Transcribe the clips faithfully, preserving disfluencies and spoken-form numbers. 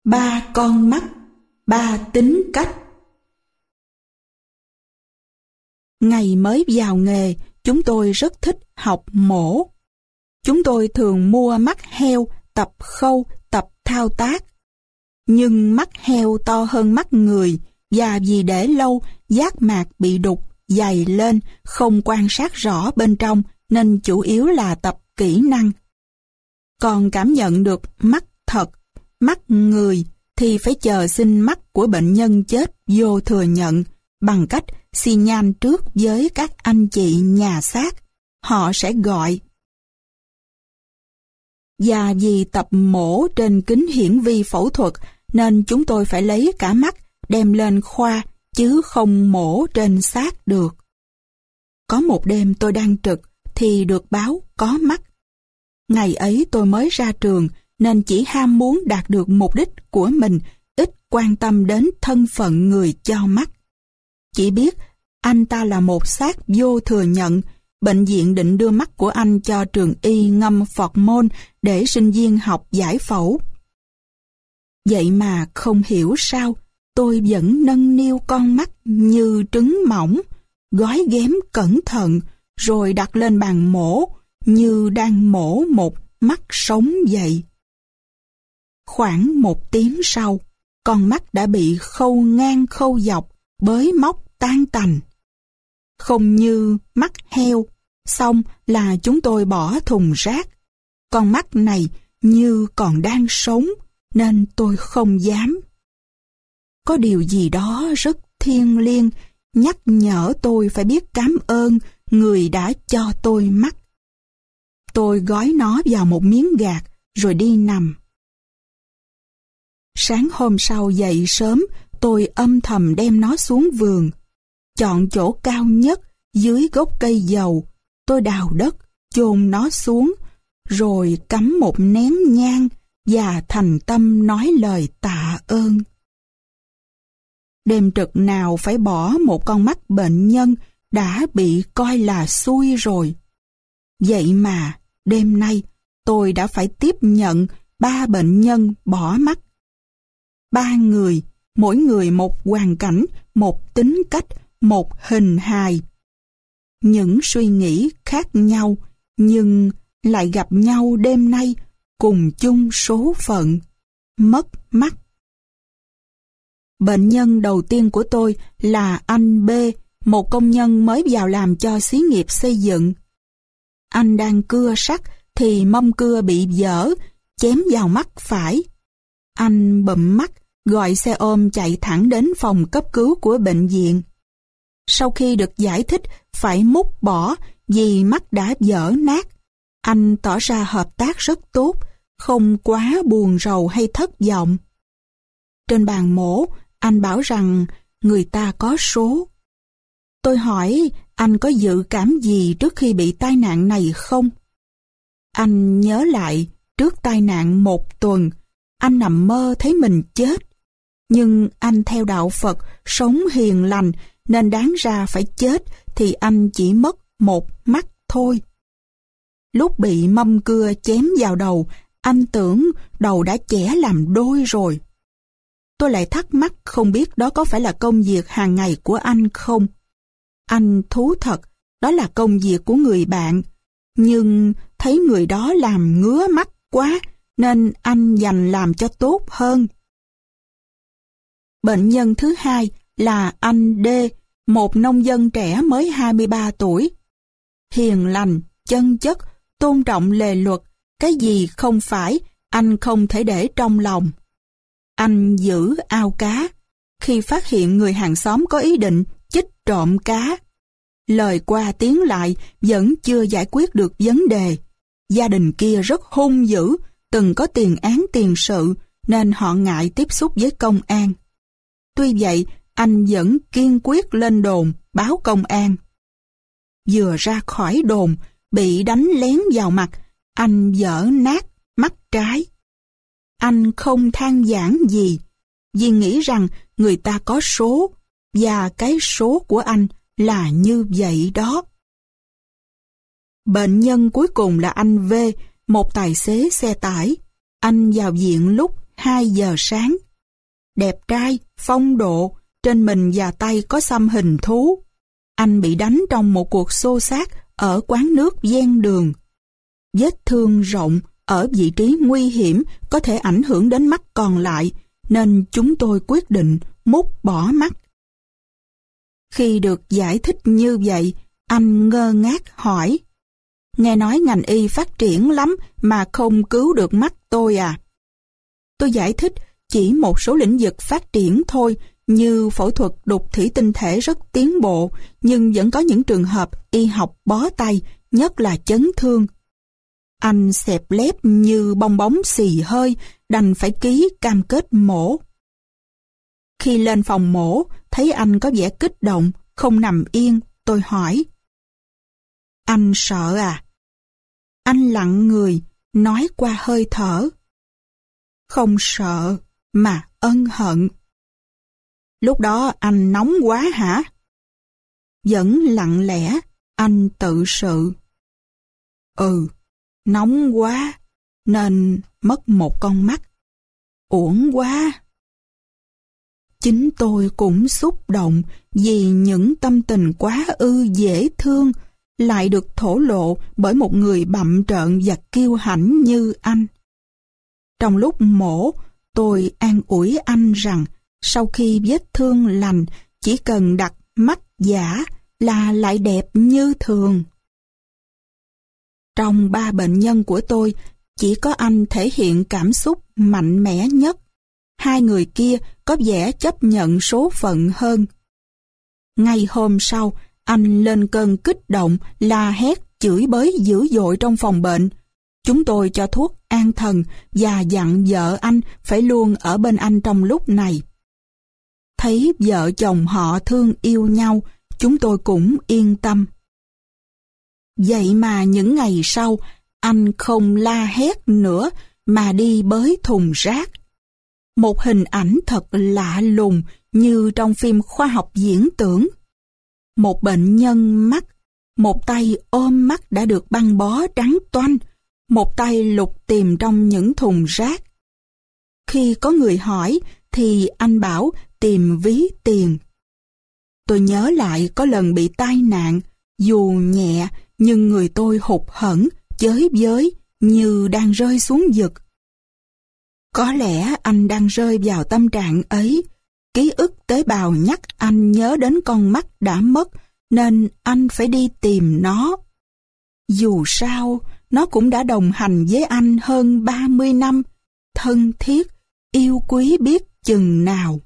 Ba con mắt, ba tính cách. Ngày mới vào nghề, chúng tôi rất thích học mổ. Chúng tôi thường mua mắt heo, tập khâu, tập thao tác. Nhưng mắt heo to hơn mắt người, và vì để lâu, giác mạc bị đục, dày lên, không quan sát rõ bên trong, nên chủ yếu là tập kỹ năng. Còn cảm nhận được mắt thật, mắt người, thì phải chờ xin mắt của bệnh nhân chết vô thừa nhận bằng cách xi nhan trước với các anh chị nhà xác. Họ sẽ gọi. Và vì tập mổ trên kính hiển vi phẫu thuật nên chúng tôi phải lấy cả mắt đem lên khoa chứ không mổ trên xác được. Có một đêm tôi đang trực thì được báo có mắt. Ngày ấy tôi mới ra trường nên chỉ ham muốn đạt được mục đích của mình, ít quan tâm đến thân phận người cho mắt. Chỉ biết anh ta là một xác vô thừa nhận, bệnh viện định đưa mắt của anh cho trường y ngâm phọt môn để sinh viên học giải phẫu. Vậy mà không hiểu sao, tôi vẫn nâng niu con mắt như trứng mỏng, gói ghém cẩn thận, rồi đặt lên bàn mổ, như đang mổ một mắt sống vậy. Khoảng một tiếng sau, con mắt đã bị khâu ngang khâu dọc, bới móc tan tành. Không như mắt heo, xong là chúng tôi bỏ thùng rác. Con mắt này như còn đang sống, nên tôi không dám. Có điều gì đó rất thiêng liêng nhắc nhở tôi phải biết cảm ơn người đã cho tôi mắt. Tôi gói nó vào một miếng gạc rồi đi nằm. Sáng hôm sau dậy sớm, tôi âm thầm đem nó xuống vườn. Chọn chỗ cao nhất dưới gốc cây dầu, tôi đào đất, chôn nó xuống, rồi cắm một nén nhang và thành tâm nói lời tạ ơn. Đêm trực nào phải bỏ một con mắt bệnh nhân đã bị coi là xui rồi. Vậy mà đêm nay tôi đã phải tiếp nhận ba bệnh nhân bỏ mắt. Ba người, mỗi người một hoàn cảnh, một tính cách, một hình hài. Những suy nghĩ khác nhau, nhưng lại gặp nhau đêm nay, cùng chung số phận, mất mắt. Bệnh nhân đầu tiên của tôi là anh B, một công nhân mới vào làm cho xí nghiệp xây dựng. Anh đang cưa sắt thì mâm cưa bị vỡ, chém vào mắt phải. Anh bụm mắt, gọi xe ôm chạy thẳng đến phòng cấp cứu của bệnh viện. Sau khi được giải thích phải múc bỏ vì mắt đã vỡ nát, anh tỏ ra hợp tác rất tốt, không quá buồn rầu hay thất vọng. Trên bàn mổ, anh bảo rằng người ta có số. Tôi hỏi anh có dự cảm gì trước khi bị tai nạn này không? Anh nhớ lại trước tai nạn một tuần, anh nằm mơ thấy mình chết. Nhưng anh theo đạo Phật, sống hiền lành, nên đáng ra phải chết thì anh chỉ mất một mắt thôi. Lúc bị mâm cưa chém vào đầu, anh tưởng đầu đã chẻ làm đôi rồi. Tôi lại thắc mắc không biết đó có phải là công việc hàng ngày của anh không? Anh thú thật, đó là công việc của người bạn, nhưng thấy người đó làm ngứa mắt quá, nên anh dành làm cho tốt hơn. Bệnh nhân thứ hai là anh D, một nông dân trẻ mới hai mươi ba tuổi. Hiền lành, chân chất, tôn trọng lề luật, cái gì không phải, anh không thể để trong lòng. Anh giữ ao cá, khi phát hiện người hàng xóm có ý định chích trộm cá. Lời qua tiếng lại vẫn chưa giải quyết được vấn đề. Gia đình kia rất hung dữ, từng có tiền án tiền sự, nên họ ngại tiếp xúc với công an. Tuy vậy, anh vẫn kiên quyết lên đồn, báo công an. Vừa ra khỏi đồn, bị đánh lén vào mặt, anh vỡ nát mắt trái. Anh không than vãn gì, vì nghĩ rằng người ta có số, và cái số của anh là như vậy đó. Bệnh nhân cuối cùng là anh V, một tài xế xe tải. Anh vào viện lúc hai giờ sáng. Đẹp trai, phong độ, trên mình và tay có xăm hình thú. Anh bị đánh trong một cuộc xô xát ở quán nước ven đường. Vết thương rộng ở vị trí nguy hiểm có thể ảnh hưởng đến mắt còn lại, nên chúng tôi quyết định mút bỏ mắt. Khi được giải thích như vậy, anh ngơ ngác hỏi: "Nghe nói ngành y phát triển lắm mà không cứu được mắt tôi à?" Tôi giải thích chỉ một số lĩnh vực phát triển thôi, như phẫu thuật đục thủy tinh thể rất tiến bộ, nhưng vẫn có những trường hợp y học bó tay, nhất là chấn thương. Anh xẹp lép như bong bóng xì hơi, đành phải ký cam kết mổ. Khi lên phòng mổ, thấy anh có vẻ kích động, không nằm yên, tôi hỏi: "Anh sợ à?" Anh lặng người, nói qua hơi thở: "Không sợ, mà ân hận." "Lúc đó anh nóng quá hả?" Vẫn lặng lẽ, anh tự sự: "Ừ, nóng quá, nên mất một con mắt. Uổng quá." Chính tôi cũng xúc động vì những tâm tình quá ư dễ thương lại được thổ lộ bởi một người bặm trợn và kiêu hãnh như anh. Trong lúc mổ, tôi an ủi anh rằng sau khi vết thương lành, chỉ cần đặt mắt giả là lại đẹp như thường. Trong ba bệnh nhân của tôi, chỉ có anh thể hiện cảm xúc mạnh mẽ nhất. Hai người kia có vẻ chấp nhận số phận hơn. Ngay hôm sau, anh lên cơn kích động, la hét, chửi bới dữ dội trong phòng bệnh. Chúng tôi cho thuốc an thần và dặn vợ anh phải luôn ở bên anh trong lúc này. Thấy vợ chồng họ thương yêu nhau, chúng tôi cũng yên tâm. Vậy mà những ngày sau, anh không la hét nữa mà đi bới thùng rác. Một hình ảnh thật lạ lùng như trong phim khoa học viễn tưởng. Một bệnh nhân mắt, một tay ôm mắt đã được băng bó trắng toanh, một tay lục tìm trong những thùng rác. Khi có người hỏi thì anh bảo tìm ví tiền. Tôi nhớ lại có lần bị tai nạn, dù nhẹ nhưng người tôi hụt hẫng, chới với như đang rơi xuống vực. Có lẽ anh đang rơi vào tâm trạng ấy. Ký ức tế bào nhắc anh nhớ đến con mắt đã mất, nên anh phải đi tìm nó. Dù sao, nó cũng đã đồng hành với anh hơn ba mươi năm, thân thiết, yêu quý biết chừng nào.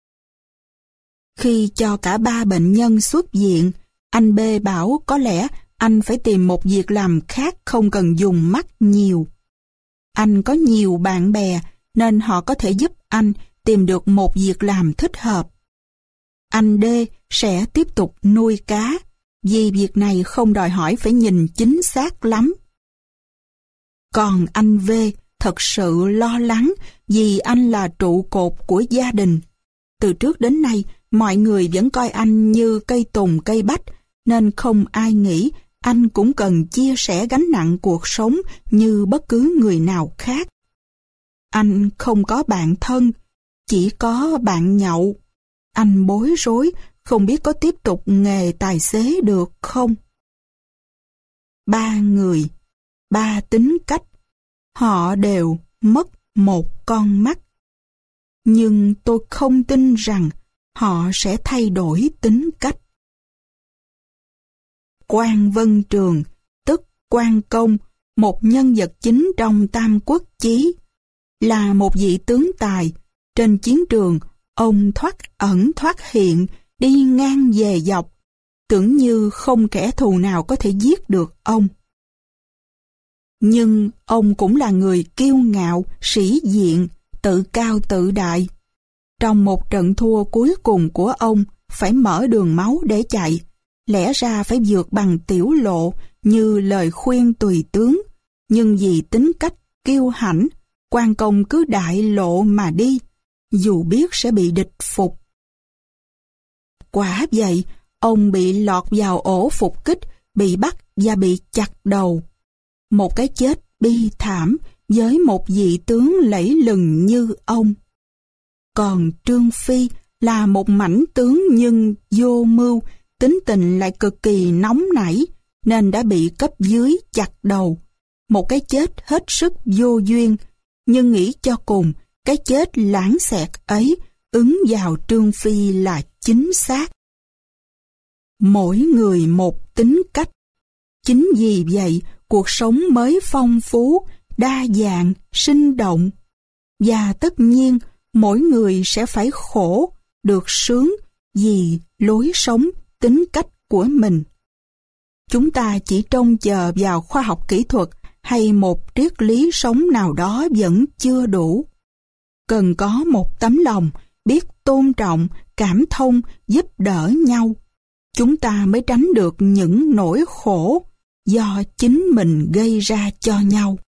Khi cho cả ba bệnh nhân xuất viện, anh B bảo có lẽ anh phải tìm một việc làm khác không cần dùng mắt nhiều. Anh có nhiều bạn bè nên họ có thể giúp anh tìm được một việc làm thích hợp. Anh D sẽ tiếp tục nuôi cá, vì việc này không đòi hỏi phải nhìn chính xác lắm. Còn anh V thật sự lo lắng vì anh là trụ cột của gia đình. Từ trước đến nay, mọi người vẫn coi anh như cây tùng cây bách, nên không ai nghĩ anh cũng cần chia sẻ gánh nặng cuộc sống như bất cứ người nào khác. Anh không có bạn thân, chỉ có bạn nhậu. Anh bối rối, không biết có tiếp tục nghề tài xế được không. Ba người, ba tính cách, họ đều mất một con mắt. Nhưng tôi không tin rằng họ sẽ thay đổi tính cách. Quan Vân Trường, tức Quan Công, một nhân vật chính trong Tam Quốc Chí, là một vị tướng tài. Trên chiến trường, ông thoát ẩn thoát hiện, đi ngang về dọc, tưởng như không kẻ thù nào có thể giết được ông. Nhưng ông cũng là người kiêu ngạo, sĩ diện, tự cao tự đại. Trong một trận thua cuối cùng của ông, phải mở đường máu để chạy, lẽ ra phải vượt bằng tiểu lộ như lời khuyên tùy tướng, nhưng vì tính cách kiêu hãnh, Quan Công cứ đại lộ mà đi, dù biết sẽ bị địch phục. Quả vậy, ông bị lọt vào ổ phục kích, bị bắt và bị chặt đầu. Một cái chết bi thảm với một vị tướng lẫy lừng như ông. Còn Trương Phi là một mãnh tướng nhưng vô mưu, tính tình lại cực kỳ nóng nảy, nên đã bị cấp dưới chặt đầu. Một cái chết hết sức vô duyên, nhưng nghĩ cho cùng, cái chết lãng xẹt ấy ứng vào Trương Phi là chính xác. Mỗi người một tính cách. Chính vì vậy, cuộc sống mới phong phú, đa dạng, sinh động. Và tất nhiên, mỗi người sẽ phải khổ, được sướng vì lối sống, tính cách của mình. Chúng ta chỉ trông chờ vào khoa học kỹ thuật hay một triết lý sống nào đó vẫn chưa đủ. Cần có một tấm lòng, biết tôn trọng, cảm thông, giúp đỡ nhau. Chúng ta mới tránh được những nỗi khổ do chính mình gây ra cho nhau.